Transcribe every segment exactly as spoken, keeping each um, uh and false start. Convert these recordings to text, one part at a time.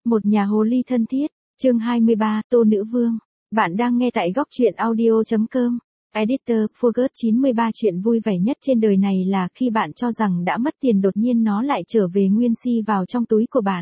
Một nhà hồ ly thân thiết, chương hai mươi ba, Tô Nữ Vương. Bạn đang nghe tại góc truyện audio chấm com. Editor, Forget chín mươi ba. Chuyện vui vẻ nhất trên đời này là khi bạn cho rằng đã mất tiền đột nhiên nó lại trở về nguyên si vào trong túi của bạn.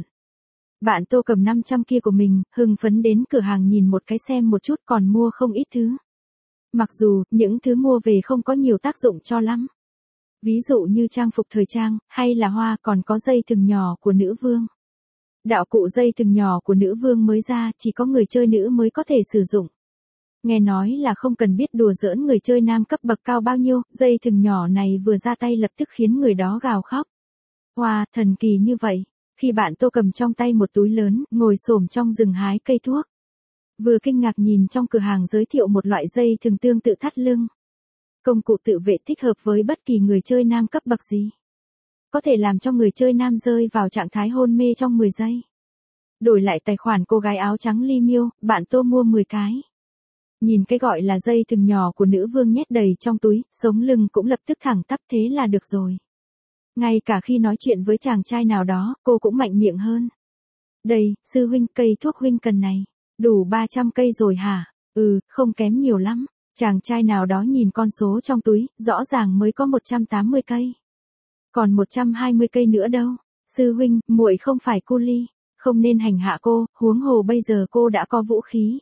Bạn Tô cầm năm trăm kia của mình, hưng phấn đến cửa hàng nhìn một cái xem một chút còn mua không ít thứ. Mặc dù, những thứ mua về không có nhiều tác dụng cho lắm. Ví dụ như trang phục thời trang, hay là hoa, còn có dây thừng nhỏ của nữ vương. Đạo cụ dây thừng nhỏ của nữ vương mới ra, chỉ có người chơi nữ mới có thể sử dụng. Nghe nói là không cần biết đùa giỡn người chơi nam cấp bậc cao bao nhiêu, dây thừng nhỏ này vừa ra tay lập tức khiến người đó gào khóc. Wow, thần kỳ như vậy. Khi bạn Tô cầm trong tay một túi lớn, ngồi xổm trong rừng hái cây thuốc. Vừa kinh ngạc nhìn trong cửa hàng giới thiệu một loại dây thừng tương tự thắt lưng. Công cụ tự vệ thích hợp với bất kỳ người chơi nam cấp bậc gì. Có thể làm cho người chơi nam rơi vào trạng thái hôn mê trong mười giây. Đổi lại tài khoản cô gái áo trắng Ly Miêu, bạn Tô mua mười cái. Nhìn cái gọi là dây thừng nhỏ của nữ vương nhét đầy trong túi, sống lưng cũng lập tức thẳng tắp, thế là được rồi. Ngay cả khi nói chuyện với chàng trai nào đó, cô cũng mạnh miệng hơn. Đây, sư huynh, cây thuốc huynh cần này. Đủ ba trăm cây rồi hả? Ừ, không kém nhiều lắm. Chàng trai nào đó nhìn con số trong túi, rõ ràng mới có một trăm tám mươi cây. Còn một trăm hai mươi cây nữa đâu? Sư huynh, muội không phải cu ly, không nên hành hạ cô, huống hồ bây giờ cô đã có vũ khí.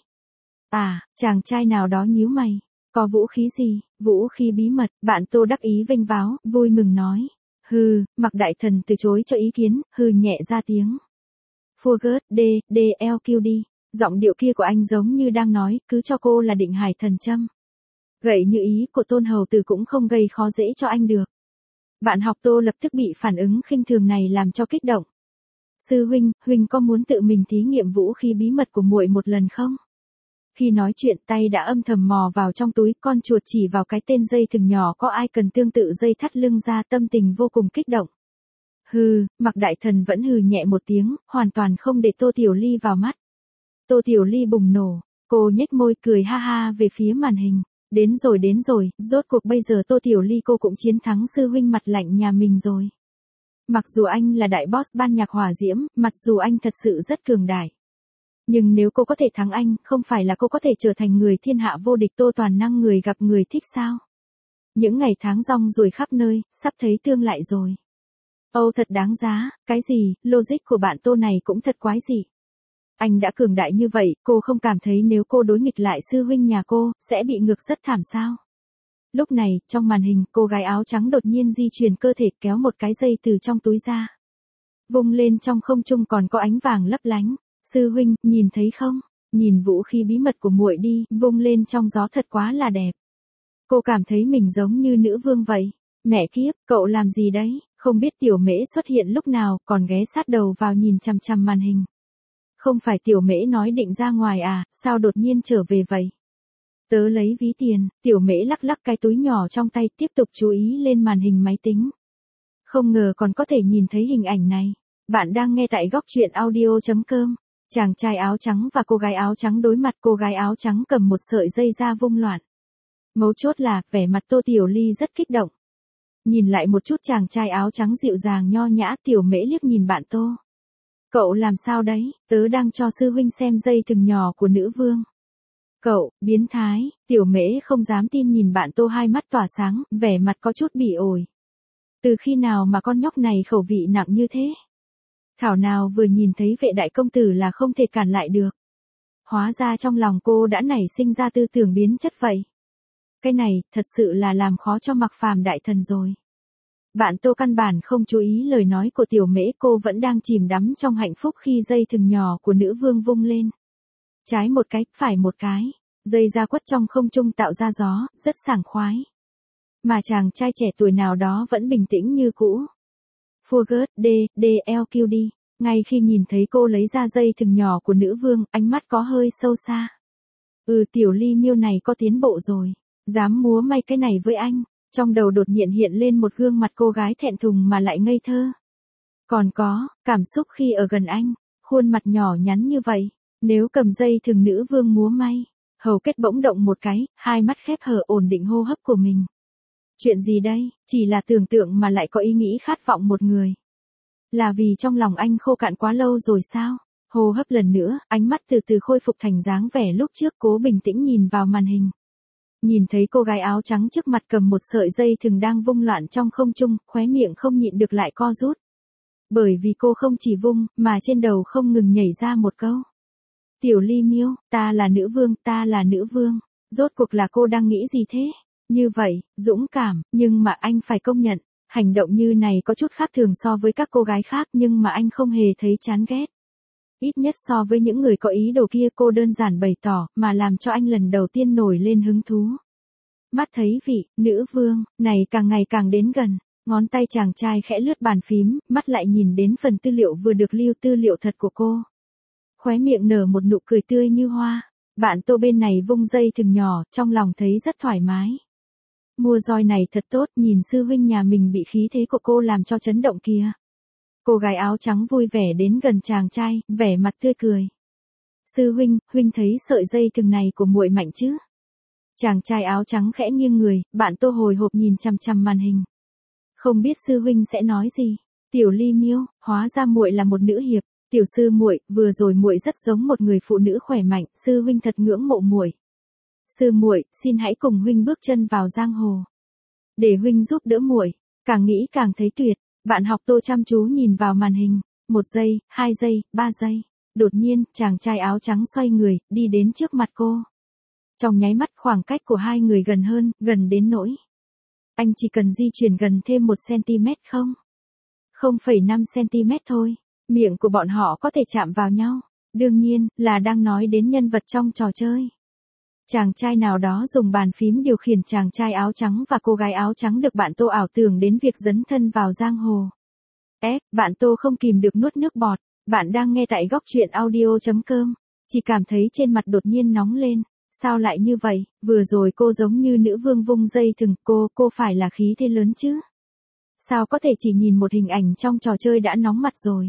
À, chàng trai nào đó nhíu mày. Có vũ khí gì? Vũ khí bí mật. Bạn Tô đắc ý vênh váo, vui mừng nói. Hừ, Mạc Đại Thần từ chối cho ý kiến, hừ nhẹ ra tiếng. Forget, D, D, L Q D. Giọng điệu kia của anh giống như đang nói, cứ cho cô là định hải thần châm. Gậy như ý của Tôn Hầu Tử cũng không gây khó dễ cho anh được. Bạn học Tô lập tức bị phản ứng khinh thường này làm cho kích động. Sư huynh, huynh có muốn tự mình thí nghiệm vũ khí bí mật của muội một lần không? Khi nói chuyện tay đã âm thầm mò vào trong túi, con chuột chỉ vào cái tên dây thừng nhỏ có ai cần tương tự dây thắt lưng ra, tâm tình vô cùng kích động. Hừ, Mạc Đại Thần vẫn hừ nhẹ một tiếng, hoàn toàn không để Tô Tiểu Ly vào mắt. Tô Tiểu Ly bùng nổ, cô nhếch môi cười ha ha về phía màn hình. Đến rồi đến rồi, rốt cuộc bây giờ Tô Tiểu Ly cô cũng chiến thắng sư huynh mặt lạnh nhà mình rồi. Mặc dù anh là đại boss ban nhạc hỏa diễm, mặc dù anh thật sự rất cường đại. Nhưng nếu cô có thể thắng anh, không phải là cô có thể trở thành người thiên hạ vô địch Tô toàn năng người gặp người thích sao? Những ngày tháng rong ruổi khắp nơi, sắp thấy tương lại rồi. Âu thật đáng giá, cái gì, logic của bạn Tô này cũng thật quái dị. Anh đã cường đại như vậy, cô không cảm thấy nếu cô đối nghịch lại sư huynh nhà cô, sẽ bị ngược rất thảm sao? Lúc này, trong màn hình, cô gái áo trắng đột nhiên di chuyển cơ thể kéo một cái dây từ trong túi ra. Vung lên trong không trung còn có ánh vàng lấp lánh. Sư huynh, nhìn thấy không? Nhìn vũ khí bí mật của muội đi, vung lên trong gió thật quá là đẹp. Cô cảm thấy mình giống như nữ vương vậy. Mẹ kiếp, cậu làm gì đấy? Không biết Tiểu Mễ xuất hiện lúc nào, còn ghé sát đầu vào nhìn chằm chằm màn hình. Không phải Tiểu Mễ nói định ra ngoài à, sao đột nhiên trở về vậy? Tớ lấy ví tiền, Tiểu Mễ lắc lắc cái túi nhỏ trong tay, tiếp tục chú ý lên màn hình máy tính. Không ngờ còn có thể nhìn thấy hình ảnh này. Bạn đang nghe tại góc truyện audio chấm com. Chàng trai áo trắng và cô gái áo trắng đối mặt, cô gái áo trắng cầm một sợi dây ra vung loạn. Mấu chốt là, vẻ mặt Tô Tiểu Ly rất kích động. Nhìn lại một chút chàng trai áo trắng dịu dàng nho nhã, Tiểu Mễ liếc nhìn bạn Tô. Cậu làm sao đấy, tớ đang cho sư huynh xem dây thừng nhỏ của nữ vương. Cậu, biến thái, Tiểu Mễ không dám tin nhìn bạn Tô hai mắt tỏa sáng, vẻ mặt có chút bỉ ổi. Từ khi nào mà con nhóc này khẩu vị nặng như thế? Thảo nào vừa nhìn thấy vệ đại công tử là không thể cản lại được. Hóa ra trong lòng cô đã nảy sinh ra tư tưởng biến chất vậy. Cái này, thật sự là làm khó cho Mạc Phàm đại thần rồi. Bạn Tô căn bản không chú ý lời nói của Tiểu Mễ, cô vẫn đang chìm đắm trong hạnh phúc khi dây thừng nhỏ của nữ vương vung lên. Trái một cái, phải một cái, dây ra quất trong không trung tạo ra gió, rất sảng khoái. Mà chàng trai trẻ tuổi nào đó vẫn bình tĩnh như cũ. Forget, D, D, L Q D. Ngay khi nhìn thấy cô lấy ra dây thừng nhỏ của nữ vương, ánh mắt có hơi sâu xa. Ừ, Tiểu Ly Miêu này có tiến bộ rồi. Dám múa may cái này với anh. Trong đầu đột nhiên hiện lên một gương mặt cô gái thẹn thùng mà lại ngây thơ. Còn có, cảm xúc khi ở gần anh. Khuôn mặt nhỏ nhắn như vậy. Nếu cầm dây thừng nữ vương múa may. Hầu kết bỗng động một cái, hai mắt khép hờ ổn định hô hấp của mình. Chuyện gì đây, chỉ là tưởng tượng mà lại có ý nghĩ khát vọng một người. Là vì trong lòng anh khô cạn quá lâu rồi sao? Hô hấp lần nữa, ánh mắt từ từ khôi phục thành dáng vẻ lúc trước, cố bình tĩnh nhìn vào màn hình. Nhìn thấy cô gái áo trắng trước mặt cầm một sợi dây thừng đang vung loạn trong không trung, khóe miệng không nhịn được lại co rút. Bởi vì cô không chỉ vung, mà trên đầu không ngừng nhảy ra một câu. Tiểu Ly Miêu, ta là nữ vương, ta là nữ vương. Rốt cuộc là cô đang nghĩ gì thế? Như vậy, dũng cảm, nhưng mà anh phải công nhận, hành động như này có chút khác thường so với các cô gái khác, nhưng mà anh không hề thấy chán ghét. Ít nhất so với những người có ý đồ kia, cô đơn giản bày tỏ, mà làm cho anh lần đầu tiên nổi lên hứng thú. Mắt thấy vị, nữ vương, này càng ngày càng đến gần, ngón tay chàng trai khẽ lướt bàn phím, mắt lại nhìn đến phần tư liệu vừa được lưu, tư liệu thật của cô. Khóe miệng nở một nụ cười tươi như hoa, bạn Tô bên này vung dây thừng nhỏ, trong lòng thấy rất thoải mái. Mua roi này thật tốt, nhìn sư huynh nhà mình bị khí thế của cô làm cho chấn động kìa. Cô gái áo trắng vui vẻ đến gần chàng trai, vẻ mặt tươi cười. Sư huynh, huynh thấy sợi dây thừng này của muội mạnh chứ? Chàng trai áo trắng khẽ nghiêng người, bạn Tô hồi hộp nhìn chằm chằm màn hình. Không biết sư huynh sẽ nói gì. Tiểu Ly Miêu, hóa ra muội là một nữ hiệp. Tiểu sư muội, vừa rồi muội rất giống một người phụ nữ khỏe mạnh, sư huynh thật ngưỡng mộ muội. Sư muội, xin hãy cùng huynh bước chân vào giang hồ. Để huynh giúp đỡ muội. Càng nghĩ càng thấy tuyệt. Bạn học Tô chăm chú nhìn vào màn hình. Một giây, hai giây, ba giây. Đột nhiên, chàng trai áo trắng xoay người, đi đến trước mặt cô. Trong nháy mắt, khoảng cách của hai người gần hơn, gần đến nỗi. Anh chỉ cần di chuyển gần thêm một xăng-ti-mét không? không phẩy năm xăng-ti-mét thôi. Miệng của bọn họ có thể chạm vào nhau. Đương nhiên, là đang nói đến nhân vật trong trò chơi. Chàng trai nào đó dùng bàn phím điều khiển chàng trai áo trắng và cô gái áo trắng được bạn Tô ảo tưởng đến việc dấn thân vào giang hồ. Ép, bạn Tô không kìm được nuốt nước bọt. Bạn đang nghe tại góc truyện audio chấm com. Chỉ cảm thấy trên mặt đột nhiên nóng lên. Sao lại như vậy? Vừa rồi cô giống như nữ vương vung dây thừng, cô, cô phải là khí thế lớn chứ? Sao có thể chỉ nhìn một hình ảnh trong trò chơi đã nóng mặt rồi?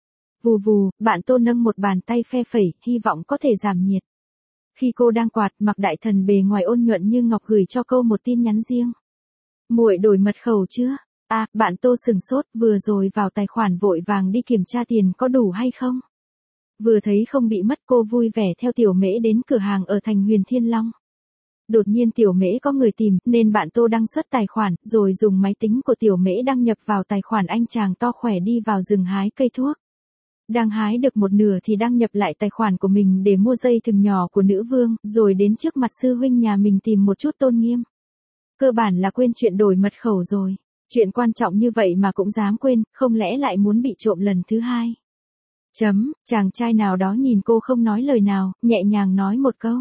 Vù vù, bạn Tô nâng một bàn tay phe phẩy, hy vọng có thể giảm nhiệt. Khi cô đang quạt, Mạc Đại Thần bề ngoài ôn nhuận như ngọc gửi cho cô một tin nhắn riêng. Muội đổi mật khẩu chưa? À, bạn Tô sừng sốt, vừa rồi vào tài khoản vội vàng đi kiểm tra tiền có đủ hay không? Vừa thấy không bị mất, cô vui vẻ theo Tiểu Mễ đến cửa hàng ở thành Huyền Thiên Long. Đột nhiên Tiểu Mễ có người tìm, nên bạn Tô đăng xuất tài khoản, rồi dùng máy tính của Tiểu Mễ đăng nhập vào tài khoản anh chàng to khỏe đi vào rừng hái cây thuốc. Đang hái được một nửa thì đăng nhập lại tài khoản của mình để mua dây thừng nhỏ của nữ vương, rồi đến trước mặt sư huynh nhà mình tìm một chút tôn nghiêm. Cơ bản là quên chuyện đổi mật khẩu rồi. Chuyện quan trọng như vậy mà cũng dám quên, không lẽ lại muốn bị trộm lần thứ hai. Chấm, chàng trai nào đó nhìn cô không nói lời nào, nhẹ nhàng nói một câu.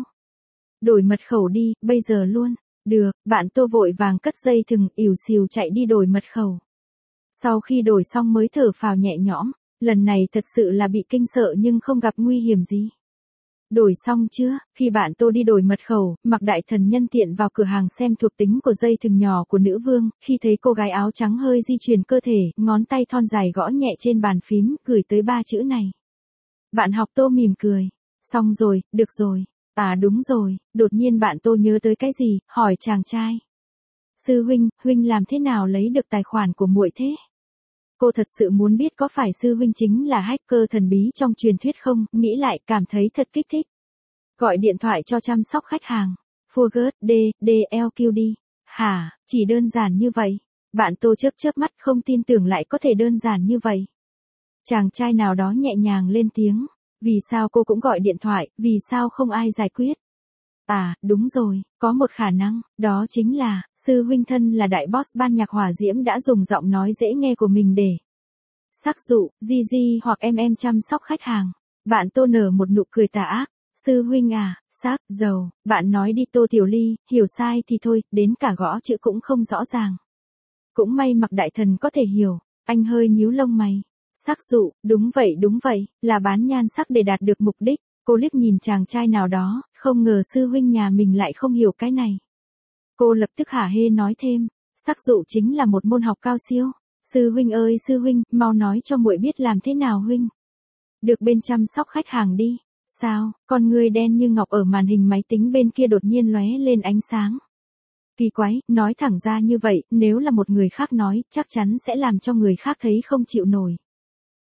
Đổi mật khẩu đi, bây giờ luôn. Được, bạn Tô vội vàng cất dây thừng, ỉu xìu chạy đi đổi mật khẩu. Sau khi đổi xong mới thở phào nhẹ nhõm, lần này thật sự là bị kinh sợ nhưng không gặp nguy hiểm gì. Đổi xong chưa? Khi bạn Tô đi đổi mật khẩu, Mạc Đại Thần nhân tiện vào cửa hàng xem thuộc tính của dây thừng nhỏ của nữ vương, khi thấy cô gái áo trắng hơi di chuyển cơ thể, ngón tay thon dài gõ nhẹ trên bàn phím, gửi tới ba chữ này. Bạn học Tô mỉm cười. Xong rồi, được rồi. À đúng rồi, đột nhiên bạn Tô nhớ tới cái gì, hỏi chàng trai. Sư huynh, huynh làm thế nào lấy được tài khoản của muội thế? Cô thật sự muốn biết có phải sư huynh chính là hacker thần bí trong truyền thuyết không, nghĩ lại cảm thấy thật kích thích. Gọi điện thoại cho chăm sóc khách hàng. Forget, D, D, L Q D. Hả, chỉ đơn giản như vậy. Bạn Tô chớp chớp mắt không tin tưởng lại có thể đơn giản như vậy. Chàng trai nào đó nhẹ nhàng lên tiếng. Vì sao cô cũng gọi điện thoại, vì sao không ai giải quyết? À, đúng rồi, có một khả năng, đó chính là, sư huynh thân là đại boss ban nhạc hỏa diễm đã dùng giọng nói dễ nghe của mình để sắc dụ, Gigi hoặc em em chăm sóc khách hàng. Bạn Tô nở một nụ cười tà ác. Sư huynh à, sắc, dầu, bạn nói đi Tô Tiểu Ly, hiểu sai thì thôi, đến cả gõ chữ cũng không rõ ràng. Cũng may Mạc Đại Thần có thể hiểu, anh hơi nhíu lông mày. Sắc dụ, đúng vậy đúng vậy, là bán nhan sắc để đạt được mục đích. Cô liếc nhìn chàng trai nào đó, không ngờ sư huynh nhà mình lại không hiểu cái này. Cô lập tức hả hê nói thêm, sắc dụ chính là một môn học cao siêu. Sư huynh ơi sư huynh, mau nói cho muội biết làm thế nào huynh. Được bên chăm sóc khách hàng đi. Sao, con ngươi đen như ngọc ở màn hình máy tính bên kia đột nhiên lóe lên ánh sáng. Kỳ quái, nói thẳng ra như vậy, nếu là một người khác nói, chắc chắn sẽ làm cho người khác thấy không chịu nổi.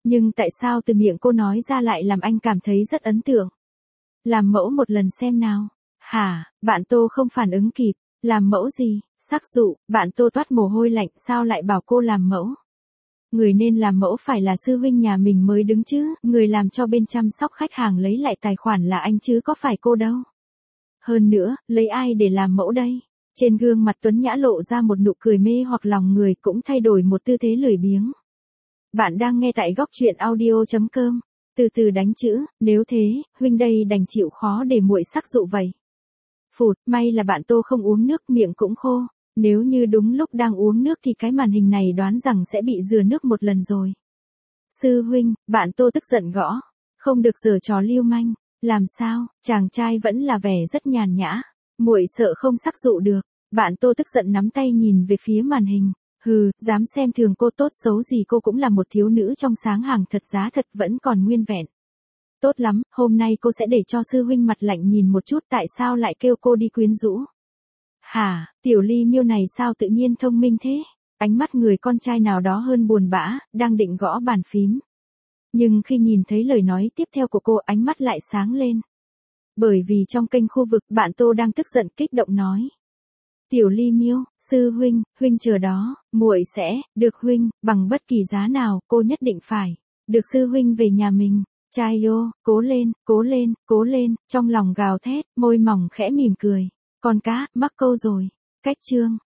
Nhưng tại sao từ miệng cô nói ra lại làm anh cảm thấy rất ấn tượng? Làm mẫu một lần xem nào. Hả, bạn Tô không phản ứng kịp. Làm mẫu gì? Sắc dụ, bạn Tô toát mồ hôi lạnh, sao lại bảo cô làm mẫu? Người nên làm mẫu phải là sư huynh nhà mình mới đứng chứ, người làm cho bên chăm sóc khách hàng lấy lại tài khoản là anh chứ có phải cô đâu. Hơn nữa, lấy ai để làm mẫu đây? Trên gương mặt Tuấn Nhã lộ ra một nụ cười mê hoặc lòng người cũng thay đổi một tư thế lười biếng. Bạn đang nghe tại góc truyện audio.com. Từ từ đánh chữ, nếu thế, huynh đây đành chịu khó để muội sắc dụ vậy. Phụt, may là bạn Tô không uống nước, miệng cũng khô. Nếu như đúng lúc đang uống nước thì cái màn hình này đoán rằng sẽ bị dừa nước một lần rồi. Sư huynh, bạn Tô tức giận gõ. Không được giở trò lưu manh. Làm sao, chàng trai vẫn là vẻ rất nhàn nhã. Muội sợ không sắc dụ được. Bạn Tô tức giận nắm tay nhìn về phía màn hình. Hừ, dám xem thường cô, tốt xấu gì cô cũng là một thiếu nữ trong sáng hàng thật giá thật, vẫn còn nguyên vẹn. Tốt lắm, hôm nay cô sẽ để cho sư huynh mặt lạnh nhìn một chút tại sao lại kêu cô đi quyến rũ. Hả, tiểu ly miêu này sao tự nhiên thông minh thế? Ánh mắt người con trai nào đó hơn buồn bã, đang định gõ bàn phím. Nhưng khi nhìn thấy lời nói tiếp theo của cô, ánh mắt lại sáng lên. Bởi vì trong kênh khu vực, bạn Tô đang tức giận kích động nói. Tiểu ly miêu, sư huynh, huynh chờ đó, muội sẽ, được huynh, bằng bất kỳ giá nào, cô nhất định phải, được sư huynh về nhà mình. Trai yo, cố lên, cố lên, cố lên, trong lòng gào thét, môi mỏng khẽ mỉm cười. Con cá, mắc câu rồi. Cách chương.